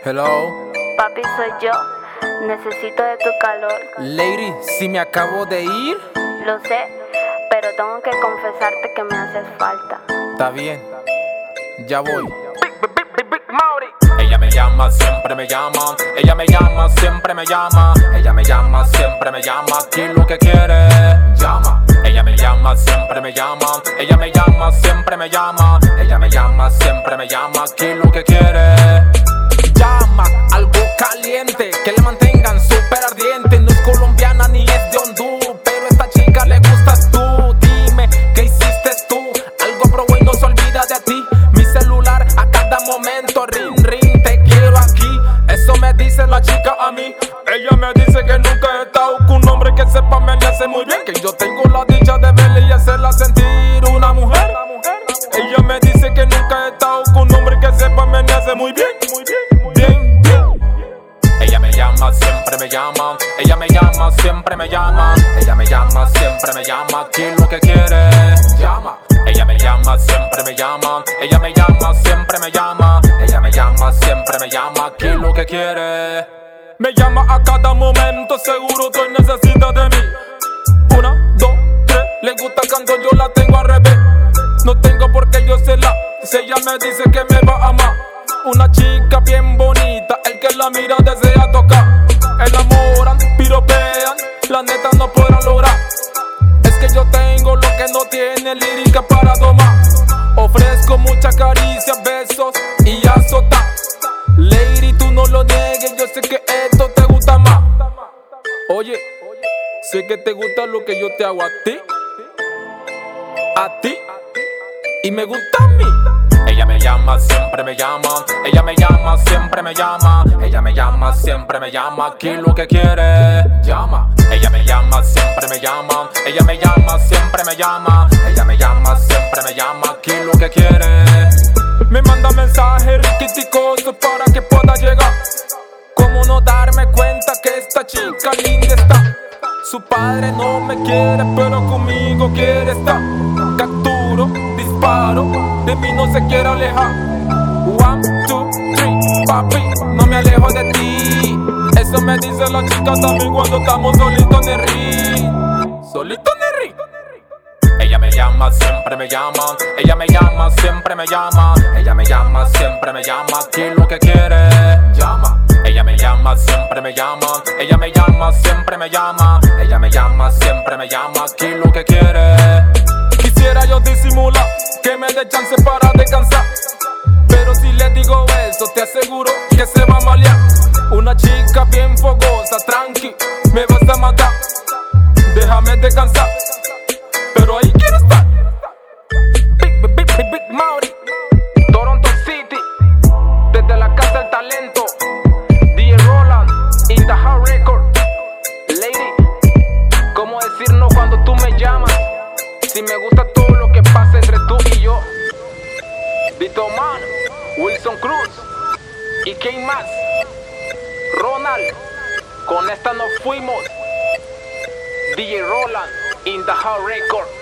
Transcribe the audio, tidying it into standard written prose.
Hello. Papi, soy yo. Necesito de tu calor. Lady, si me acabo de ir. Lo sé, pero tengo que confesarte que me haces falta. Está bien, ya voy. Ella me llama, siempre me llama. Ella me llama, siempre me llama. Ella me llama, siempre me llama. Aquí lo que quiere, llama. Ella me llama, siempre me llama. Ella me llama, siempre me llama. Ella me llama, siempre me llama. Aquí lo que quiere, llama. Algo caliente, que le mantengan súper ardiente. No es colombiana ni es de Honduras, pero a esta chica le gustas tú. Dime, ¿qué hiciste tú? Algo probó y no se olvida de ti. Mi celular a cada momento, ring, ring, te quiero aquí. Eso me dice la chica a mí. Ella me dice que nunca he estado con un hombre que sepa me hace muy bien. Que yo tengo la dicha de verla y hacerla sentir una mujer. Ella me dice que nunca he estado con un hombre que sepa me hace muy bien. Bien, bien. Ella me llama, siempre me llama. Ella me llama, siempre me llama. Ella me llama, siempre me llama. Aquí lo que quiere, llama. Ella me llama, siempre me llama. Ella me llama, siempre me llama. Ella me llama, siempre me llama. Aquí lo que quiere. Me llama a cada momento, seguro tú necesitas de mí. 1, 2, 3, le gusta cuando yo la tengo al revés. No tengo por qué yo serla, si ella me dice que me va a amar. Una chica bien bonita, el que la mira desea tocar. Enamoran, piropean, la neta no podrán lograr. Es que yo tengo lo que no tiene lírica para domar. Ofrezco muchas caricias, besos y azotar. Lady, tú no lo niegues, yo sé que esto te gusta más. Oye, sé que te gusta lo que yo te hago a ti. Y me gusta a mí. Ella me llama, siempre me llama. Ella me llama, siempre me llama. Ella me llama, siempre me llama. Aquí lo que quiere, llama. Ella me llama, siempre me llama. Ella me llama, siempre me llama. Ella me llama, siempre me llama. Aquí lo que quiere. Me manda mensajes riquiticosos para que pueda llegar. ¿Cómo no darme cuenta que esta chica linda está? Su padre no me quiere, pero conmigo quiere estar. Capturo, disparo, de mí no se quiere alejar. 1, 2, 3, papi, no me alejo de ti. Eso me dice la chica también cuando estamos solitos en el ring. Solitos en el ring. Ella me llama, siempre me llama. Ella me llama, siempre me llama. Ella me llama, siempre me llama. Aquí lo que quiere, llama. Ella me llama, siempre me llama. Ella me llama, siempre me llama. Ella me llama, siempre me llama. Aquí lo que quiere. Quisiera yo disimular, que me dé chance para descansar. Pero si le digo eso, te aseguro que se va a malear. Una chica bien fogosa, tranqui, me vas a matar. Déjame descansar, pero ahí quiero estar. Big Mauri, Toronto City, desde la casa del talento. DJ Roland, In The House Record. Lady, ¿cómo decir no cuando tú me llamas? Si me gusta todo lo que pasa entre tú y yo. Vito Man, Wilson Cruz y quién más, Ronald. Con esta nos fuimos. DJ Roland, In The House Record.